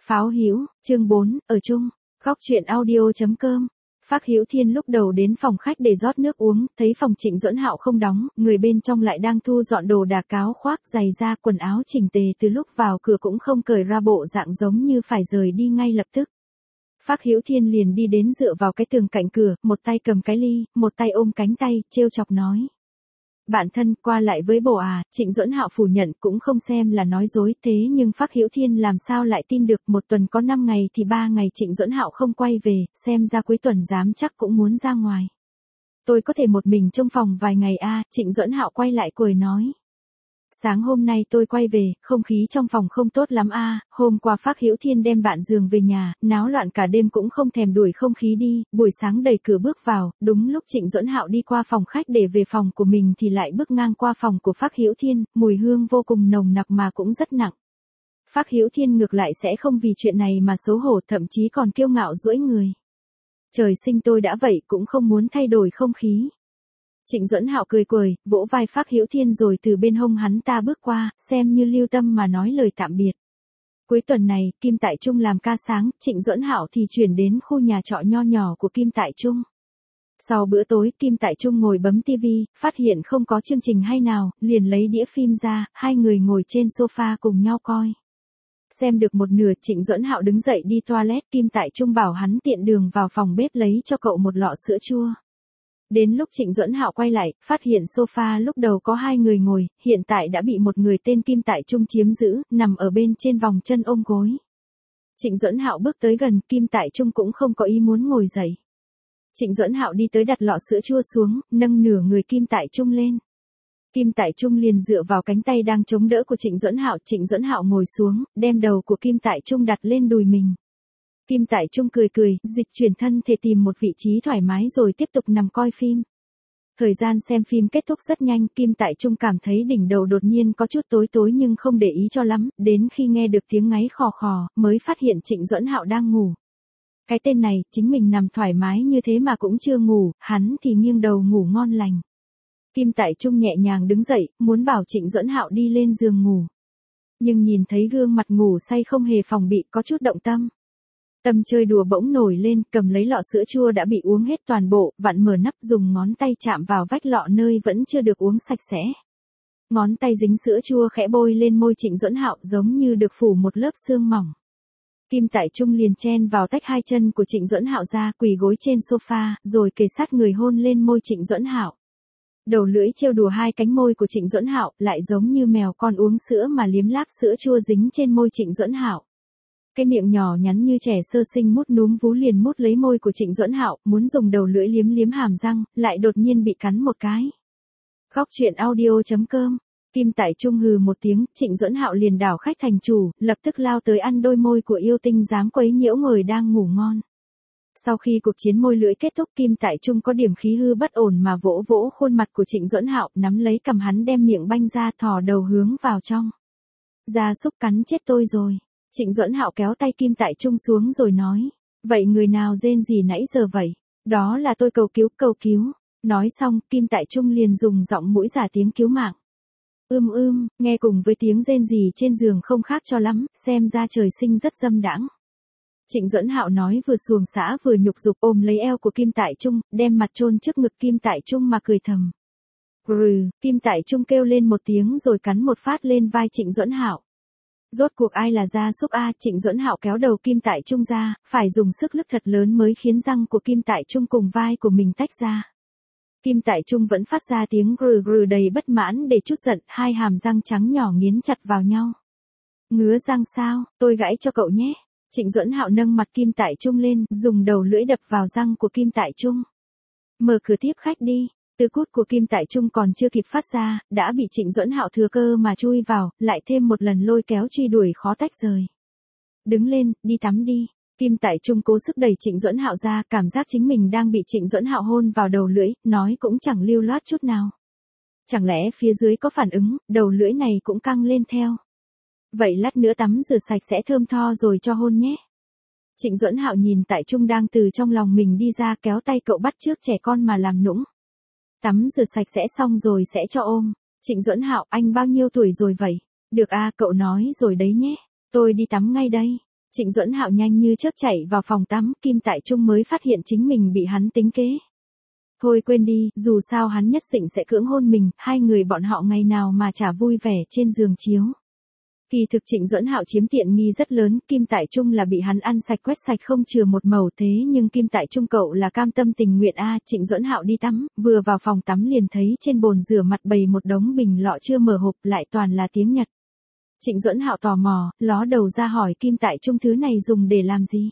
Pháo Hữu, chương 4, ở chung. Góc truyện audio.com. Phác Hữu Thiên lúc đầu đến phòng khách để rót nước uống, thấy phòng Trịnh Duẫn Hạo không đóng, người bên trong lại đang thu dọn đồ đạc, áo khoác, giày da, quần áo chỉnh tề, từ lúc vào cửa cũng không cởi ra, bộ dạng giống như phải rời đi ngay lập tức. Phác Hữu Thiên liền đi đến dựa vào cái tường cạnh cửa, một tay cầm cái ly, một tay ôm cánh tay, trêu chọc nói: "Bạn thân, qua lại với bồ à?" Trịnh Duẫn Hạo phủ nhận, cũng không xem là nói dối, thế nhưng Phác Hữu Thiên làm sao lại tin được, một tuần có 5 ngày thì 3 ngày Trịnh Duẫn Hạo không quay về, xem ra cuối tuần dám chắc cũng muốn ra ngoài. "Tôi có thể một mình trong phòng vài ngày a." Trịnh Duẫn Hạo quay lại cười nói: "Sáng hôm nay tôi quay về, không khí trong phòng không tốt lắm a." Hôm qua Phác Hữu Thiên đem bạn giường về nhà, náo loạn cả đêm cũng không thèm đuổi không khí đi, buổi sáng đẩy cửa bước vào, đúng lúc Trịnh Duẫn Hạo đi qua phòng khách để về phòng của mình thì lại bước ngang qua phòng của Phác Hữu Thiên, mùi hương vô cùng nồng nặc mà cũng rất nặng. Phác Hữu Thiên ngược lại sẽ không vì chuyện này mà xấu hổ, thậm chí còn kiêu ngạo duỗi người. "Trời sinh tôi đã vậy, cũng không muốn thay đổi không khí." Trịnh Duẫn Hạo cười cười, vỗ vai Phác Hữu Thiên rồi từ bên hông hắn ta bước qua, xem như lưu tâm mà nói lời tạm biệt. Cuối tuần này, Kim Tại Trung làm ca sáng, Trịnh Duẫn Hạo thì chuyển đến khu nhà trọ nho nhỏ của Kim Tại Trung. Sau bữa tối, Kim Tại Trung ngồi bấm tivi, phát hiện không có chương trình hay nào, liền lấy đĩa phim ra, hai người ngồi trên sofa cùng nhau coi. Xem được một nửa, Trịnh Duẫn Hạo đứng dậy đi toilet, Kim Tại Trung bảo hắn tiện đường vào phòng bếp lấy cho cậu một lọ sữa chua. Đến lúc Trịnh Duẫn Hạo quay lại, phát hiện sofa lúc đầu có hai người ngồi, hiện tại đã bị một người tên Kim Tại Trung chiếm giữ, nằm ở bên trên vòng chân ôm gối. Trịnh Duẫn Hạo bước tới gần, Kim Tại Trung cũng không có ý muốn ngồi dậy. Trịnh Duẫn Hạo đi tới đặt lọ sữa chua xuống, nâng nửa người Kim Tại Trung lên. Kim Tại Trung liền dựa vào cánh tay đang chống đỡ của Trịnh Duẫn Hạo ngồi xuống, đem đầu của Kim Tại Trung đặt lên đùi mình. Kim Tại Trung cười cười, dịch chuyển thân thể tìm một vị trí thoải mái rồi tiếp tục nằm coi phim. Thời gian xem phim kết thúc rất nhanh, Kim Tại Trung cảm thấy đỉnh đầu đột nhiên có chút tối tối nhưng không để ý cho lắm, đến khi nghe được tiếng ngáy khò khò, mới phát hiện Trịnh Duẫn Hạo đang ngủ. Cái tên này, chính mình nằm thoải mái như thế mà cũng chưa ngủ, hắn thì nghiêng đầu ngủ ngon lành. Kim Tại Trung nhẹ nhàng đứng dậy, muốn bảo Trịnh Duẫn Hạo đi lên giường ngủ. Nhưng nhìn thấy gương mặt ngủ say không hề phòng bị, có chút động tâm. Tâm chơi đùa bỗng nổi lên, cầm lấy lọ sữa chua đã bị uống hết toàn bộ, vặn mở nắp, dùng ngón tay chạm vào vách lọ nơi vẫn chưa được uống sạch sẽ. Ngón tay dính sữa chua khẽ bôi lên môi Trịnh Duẫn Hạo, giống như được phủ một lớp sương mỏng. Kim Tại Trung liền chen vào tách hai chân của Trịnh Duẫn Hạo ra, quỳ gối trên sofa, rồi kề sát người hôn lên môi Trịnh Duẫn Hạo. Đầu lưỡi trêu đùa hai cánh môi của Trịnh Duẫn Hạo, lại giống như mèo con uống sữa mà liếm láp sữa chua dính trên môi Trịnh Duẫn Hạo. Cái miệng nhỏ nhắn như trẻ sơ sinh mút núm vú liền mút lấy môi của Trịnh Duẫn Hạo, muốn dùng đầu lưỡi liếm liếm hàm răng, lại đột nhiên bị cắn một cái. Góc truyện audio.com. Kim Tại Trung hừ một tiếng, Trịnh Duẫn Hạo liền đảo khách thành chủ, lập tức lao tới ăn đôi môi của yêu tinh dám quấy nhiễu người đang ngủ ngon. Sau khi cuộc chiến môi lưỡi kết thúc, Kim Tại Trung có điểm khí hư bất ổn mà vỗ vỗ khuôn mặt của Trịnh Duẫn Hạo, nắm lấy cằm hắn đem miệng banh ra, thò đầu hướng vào trong. "Gia súc cắn chết tôi rồi." Trịnh Duẫn Hạo kéo tay Kim Tại Trung xuống rồi nói: "Vậy người nào rên gì nãy giờ vậy?" "Đó là tôi cầu cứu." Nói xong, Kim Tại Trung liền dùng giọng mũi giả tiếng cứu mạng. Nghe cùng với tiếng rên rỉ trên giường không khác cho lắm, xem ra trời sinh rất dâm đãng. Trịnh Duẫn Hạo nói vừa xuồng xã vừa nhục dục, ôm lấy eo của Kim Tại Trung, đem mặt chôn trước ngực Kim Tại Trung mà cười thầm. Kim Tại Trung kêu lên một tiếng rồi cắn một phát lên vai Trịnh Duẫn Hạo. Rốt cuộc ai là gia súc a? Trịnh Duẫn Hạo kéo đầu Kim Tại Trung ra, phải dùng sức lướt thật lớn mới khiến răng của Kim Tại Trung cùng vai của mình tách ra. Kim Tại Trung vẫn phát ra tiếng grừ đầy bất mãn để trút giận, hai hàm răng trắng nhỏ nghiến chặt vào nhau. "Ngứa răng sao, tôi gãy cho cậu nhé." Trịnh Duẫn Hạo nâng mặt Kim Tại Trung lên, dùng đầu lưỡi đập vào răng của Kim Tại Trung. "Mở cửa tiếp khách đi." Từ cút của Kim Tại Trung còn chưa kịp phát ra, đã bị Trịnh Duẫn Hạo thừa cơ mà chui vào, lại thêm một lần lôi kéo truy đuổi khó tách rời. "Đứng lên, đi tắm đi." Kim Tại Trung cố sức đẩy Trịnh Duẫn Hạo ra, cảm giác chính mình đang bị Trịnh Duẫn Hạo hôn vào đầu lưỡi, nói cũng chẳng lưu loát chút nào. Chẳng lẽ phía dưới có phản ứng, đầu lưỡi này cũng căng lên theo. "Vậy lát nữa tắm rửa sạch sẽ thơm tho rồi cho hôn nhé." Trịnh Duẫn Hạo nhìn Tại Trung đang từ trong lòng mình đi ra, kéo tay cậu bắt chước trẻ con mà làm nũng. "Tắm rửa sạch sẽ xong rồi sẽ cho ôm." "Trịnh Duẫn Hạo, anh bao nhiêu tuổi rồi vậy?" "Được a, cậu nói rồi đấy nhé. Tôi đi tắm ngay đây." Trịnh Duẫn Hạo nhanh như chớp chạy vào phòng tắm, Kim Tại Trung mới phát hiện chính mình bị hắn tính kế. Thôi quên đi, dù sao hắn nhất định sẽ cưỡng hôn mình, hai người bọn họ ngày nào mà chả vui vẻ trên giường chiếu. Kỳ thực Trịnh Duẫn Hạo chiếm tiện nghi rất lớn, Kim Tại Trung là bị hắn ăn sạch quét sạch không chừa một mẩu, thế nhưng Kim Tại Trung cậu là cam tâm tình nguyện a. Trịnh Duẫn Hạo đi tắm, vừa vào phòng tắm liền thấy trên bồn rửa mặt bày một đống bình lọ chưa mở hộp, lại toàn là tiếng Nhật. Trịnh Duẫn Hạo tò mò, ló đầu ra hỏi Kim Tại Trung thứ này dùng để làm gì?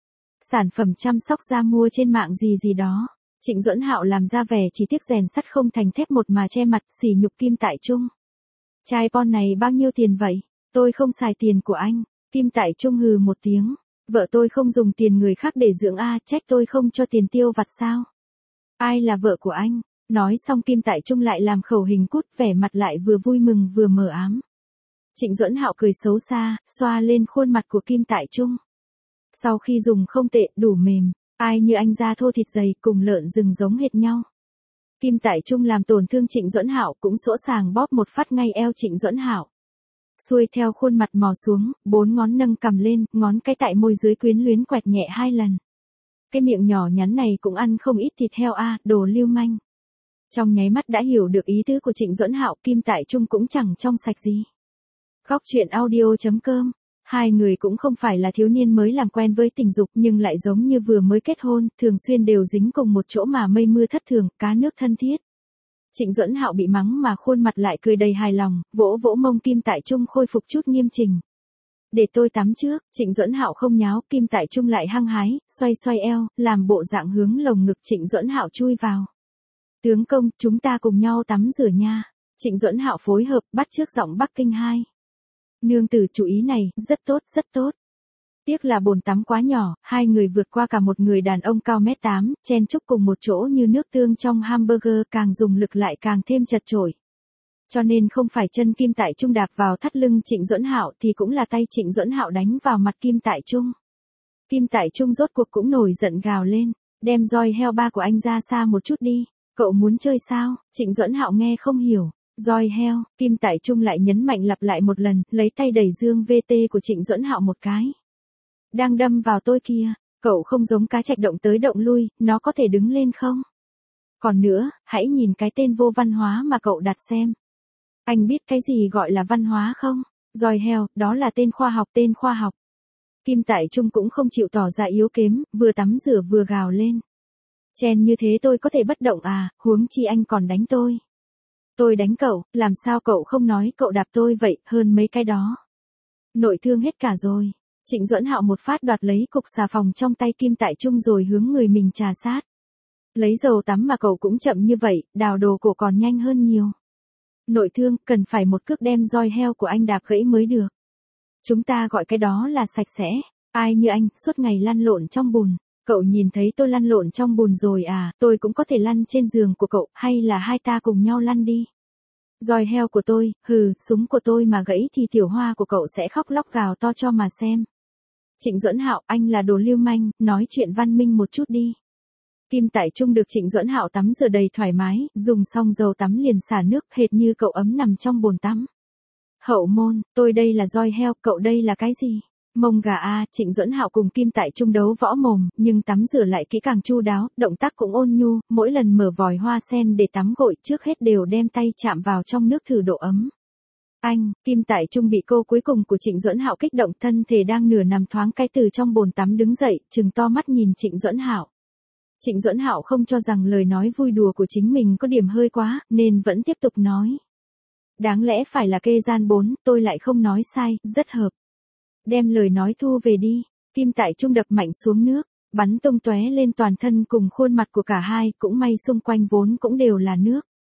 Sản phẩm chăm sóc da mua trên mạng gì gì đó. Trịnh Duẫn Hạo làm ra vẻ chỉ tiếc rèn sắt không thành thép một mà che mặt, sỉ nhục Kim Tại Trung. Chai pon này bao nhiêu tiền vậy? Tôi không xài tiền của anh. Kim Tại Trung hừ một tiếng. Vợ tôi không dùng tiền người khác để dưỡng a, trách tôi không cho tiền tiêu vặt sao? Ai là vợ của anh? Nói xong Kim Tại Trung lại làm khẩu hình cút, vẻ mặt lại vừa vui mừng vừa mờ ám. Trịnh Duẫn Hạo cười xấu xa, xoa lên khuôn mặt của Kim Tại Trung. Sau khi dùng không tệ, đủ mềm. Ai như anh da thô thịt dày, cùng lợn rừng giống hệt nhau. Kim Tại Trung làm tổn thương Trịnh Duẫn Hạo, cũng sỗ sàng bóp một phát ngay eo Trịnh Duẫn Hạo. Xuôi theo khuôn mặt mò xuống, 4 ngón nâng cầm lên, ngón cái tại môi dưới quyến luyến quẹt nhẹ 2 lần. Cái miệng nhỏ nhắn này cũng ăn không ít thịt heo a, đồ lưu manh. Trong nháy mắt đã hiểu được ý tứ của Trịnh Duẫn Hạo, Kim Tại Trung cũng chẳng trong sạch gì. Góc truyện audio.com. Hai người cũng không phải là thiếu niên mới làm quen với tình dục, nhưng lại giống như vừa mới kết hôn, thường xuyên đều dính cùng một chỗ mà mây mưa thất thường, cá nước thân thiết. Trịnh Duẫn Hạo bị mắng mà khuôn mặt lại cười đầy hài lòng, vỗ vỗ mông Kim Tại Trung khôi phục chút nghiêm chỉnh. Để tôi tắm trước. Trịnh Duẫn Hạo không nháo, Kim Tại Trung lại hăng hái, xoay xoay eo, làm bộ dạng hướng lồng ngực Trịnh Duẫn Hạo chui vào. Tướng công, chúng ta cùng nhau tắm rửa nha. Trịnh Duẫn Hạo phối hợp, bắt chước giọng Bắc Kinh 2. Nương tử chú ý này, rất tốt, rất tốt. Tiếc là bồn tắm quá nhỏ, hai người vượt qua cả một người đàn ông cao 1m8, chen chúc cùng một chỗ như nước tương trong hamburger, càng dùng lực lại càng thêm chật chội. Cho nên không phải chân Kim Tại Trung đạp vào thắt lưng Trịnh Duẫn Hạo thì cũng là tay Trịnh Duẫn Hạo đánh vào mặt Kim Tại Trung. Kim Tại Trung rốt cuộc cũng nổi giận gào lên, đem roi heo ba của anh ra xa một chút đi, cậu muốn chơi sao? Trịnh Duẫn Hạo nghe không hiểu. Roi heo, Kim Tại Trung lại nhấn mạnh lặp lại một lần, lấy tay đẩy dương VT của Trịnh Duẫn Hạo một cái. Đang đâm vào tôi kìa, cậu không giống cá trạch động tới động lui, nó có thể đứng lên không? Còn nữa, hãy nhìn cái tên vô văn hóa mà cậu đặt xem. Anh biết cái gì gọi là văn hóa không? Roi heo, đó là tên khoa học, tên khoa học. Kim Tại Trung cũng không chịu tỏ ra yếu kém, vừa tắm rửa vừa gào lên. Chen như thế tôi có thể bất động à, huống chi anh còn đánh tôi. Tôi đánh cậu, làm sao cậu không nói cậu đạp tôi vậy, hơn mấy cái đó. Nội thương hết cả rồi. Trịnh Duẫn Hạo một phát đoạt lấy cục xà phòng trong tay Kim Tại Trung rồi hướng người mình trà sát. Lấy dầu tắm mà cậu cũng chậm như vậy, đào đồ cổ còn nhanh hơn nhiều. Nội thương, cần phải một cước đem roi heo của anh đạp gãy mới được. Chúng ta gọi cái đó là sạch sẽ. Ai như anh, suốt ngày lăn lộn trong bùn. Cậu nhìn thấy tôi lăn lộn trong bùn rồi à, tôi cũng có thể lăn trên giường của cậu, hay là hai ta cùng nhau lăn đi. Roi heo của tôi, hừ, súng của tôi mà gãy thì tiểu hoa của cậu sẽ khóc lóc gào to cho mà xem. Trịnh Duẫn Hạo, anh là đồ lưu manh, nói chuyện văn minh một chút đi. Kim Tại Trung được Trịnh Duẫn Hạo tắm rửa đầy thoải mái, dùng xong dầu tắm liền xả nước, hệt như cậu ấm nằm trong bồn tắm. Hậu môn, tôi đây là roi heo, cậu đây là cái gì? Mông gà a. Trịnh Duẫn Hạo cùng Kim Tại Trung đấu võ mồm, nhưng tắm rửa lại kỹ càng chu đáo, động tác cũng ôn nhu, mỗi lần mở vòi hoa sen để tắm gội trước hết đều đem tay chạm vào trong nước thử độ ấm. Anh, Kim Tại Trung bị cô cuối cùng của Trịnh Duẫn Hạo kích động, thân thể đang nửa nằm thoáng cái từ trong bồn tắm đứng dậy, trừng to mắt nhìn Trịnh Duẫn Hạo. Trịnh Duẫn Hạo không cho rằng lời nói vui đùa của chính mình có điểm hơi quá, nên vẫn tiếp tục nói. Đáng lẽ phải là kê gian 4, tôi lại không nói sai, rất hợp. Đem lời nói thu về đi. Kim Tại Trung đập mạnh xuống nước, bắn tung tóe lên toàn thân cùng khuôn mặt của cả hai, cũng may xung quanh vốn cũng đều là nước.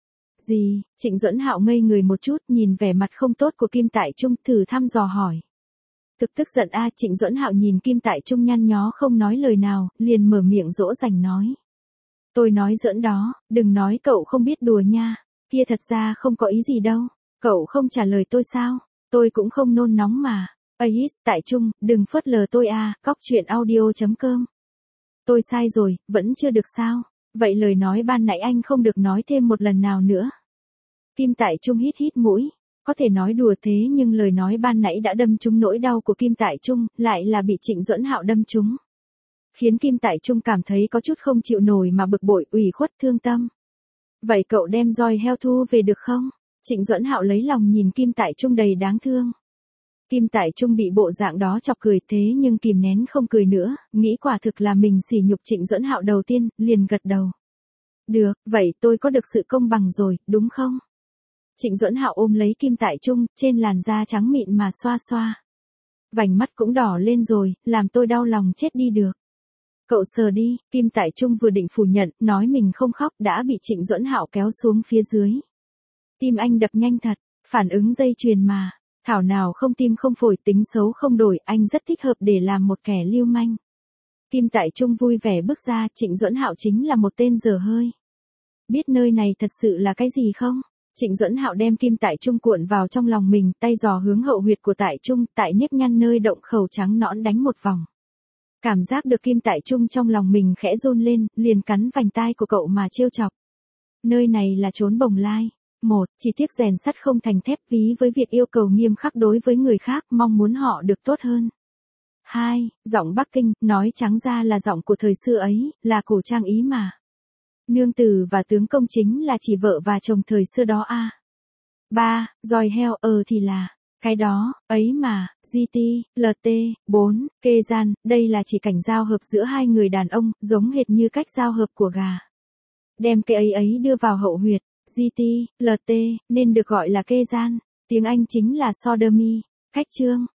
Gì? Trịnh Duẫn Hạo ngây người một chút, nhìn vẻ mặt không tốt của Kim Tại Trung, thử thăm dò hỏi. Tức giận a. Trịnh Duẫn Hạo nhìn Kim Tại Trung nhăn nhó không nói lời nào, liền mở miệng dỗ dành nói. Tôi nói giỡn đó, đừng nói cậu không biết đùa nha, kia thật ra không có ý gì đâu, cậu không trả lời tôi sao, tôi cũng không nôn nóng mà. Ais, Tại Trung, đừng phớt lờ tôi a. Góc truyện audio.com. Tôi sai rồi, vẫn chưa được sao, vậy lời nói ban nãy anh không được nói thêm một lần nào nữa. Kim Tại Trung hít hít mũi, Có thể nói đùa thế nhưng lời nói ban nãy đã đâm trúng nỗi đau của Kim Tại Trung, lại là bị Trịnh Duẫn Hạo đâm trúng. Khiến Kim Tại Trung cảm thấy có chút không chịu nổi mà bực bội, ủy khuất, thương tâm. Vậy cậu đem roi heo thu về được không? Trịnh Duẫn Hạo lấy lòng nhìn Kim Tại Trung đầy đáng thương. Kim Tại Trung bị bộ dạng đó chọc cười thế nhưng kìm nén không cười nữa, nghĩ quả thực là mình sỉ nhục Trịnh Duẫn Hạo đầu tiên, liền gật đầu. Được, vậy tôi có được sự công bằng rồi, đúng không? Trịnh Duẫn Hạo ôm lấy Kim Tại Trung, trên làn da trắng mịn mà xoa xoa. Vành mắt cũng đỏ lên rồi, làm tôi đau lòng chết đi được. Cậu sờ đi, Kim Tại Trung vừa định phủ nhận, nói mình không khóc, đã bị Trịnh Duẫn Hạo kéo xuống phía dưới. Tim anh đập nhanh thật, phản ứng dây chuyền mà. Thảo nào không tim không phổi, tính xấu không đổi, anh rất thích hợp để làm một kẻ lưu manh. Kim Tại Trung vui vẻ bước ra, Trịnh Duẫn Hạo chính là một tên dở hơi. Biết nơi này thật sự là cái gì không? Trịnh Duẫn Hạo đem Kim Tại Trung cuộn vào trong lòng mình, tay dò hướng hậu huyệt của Tại Trung, tại nếp nhăn nơi động khẩu trắng nõn đánh một vòng. Cảm giác được Kim Tại Trung trong lòng mình khẽ run lên, liền cắn vành tai của cậu mà trêu chọc. Nơi này là chốn Bồng Lai. Chỉ tiếc rèn sắt không thành thép, ví với việc yêu cầu nghiêm khắc đối với người khác, mong muốn họ được tốt hơn. 2. Giọng Bắc Kinh, nói trắng ra là giọng của thời xưa ấy, là cổ trang ý mà. Nương tử và tướng công chính là chỉ vợ và chồng thời xưa đó à. 3. Roi heo, thì là, cái đó, ấy mà, GT, LT, 4. Kê gian, đây là chỉ cảnh giao hợp giữa hai người đàn ông, giống hệt như cách giao hợp của gà. Đem cái ấy đưa vào hậu huyệt. GT, LT, nên được gọi là kê gian, tiếng Anh chính là sodomy. Cách chương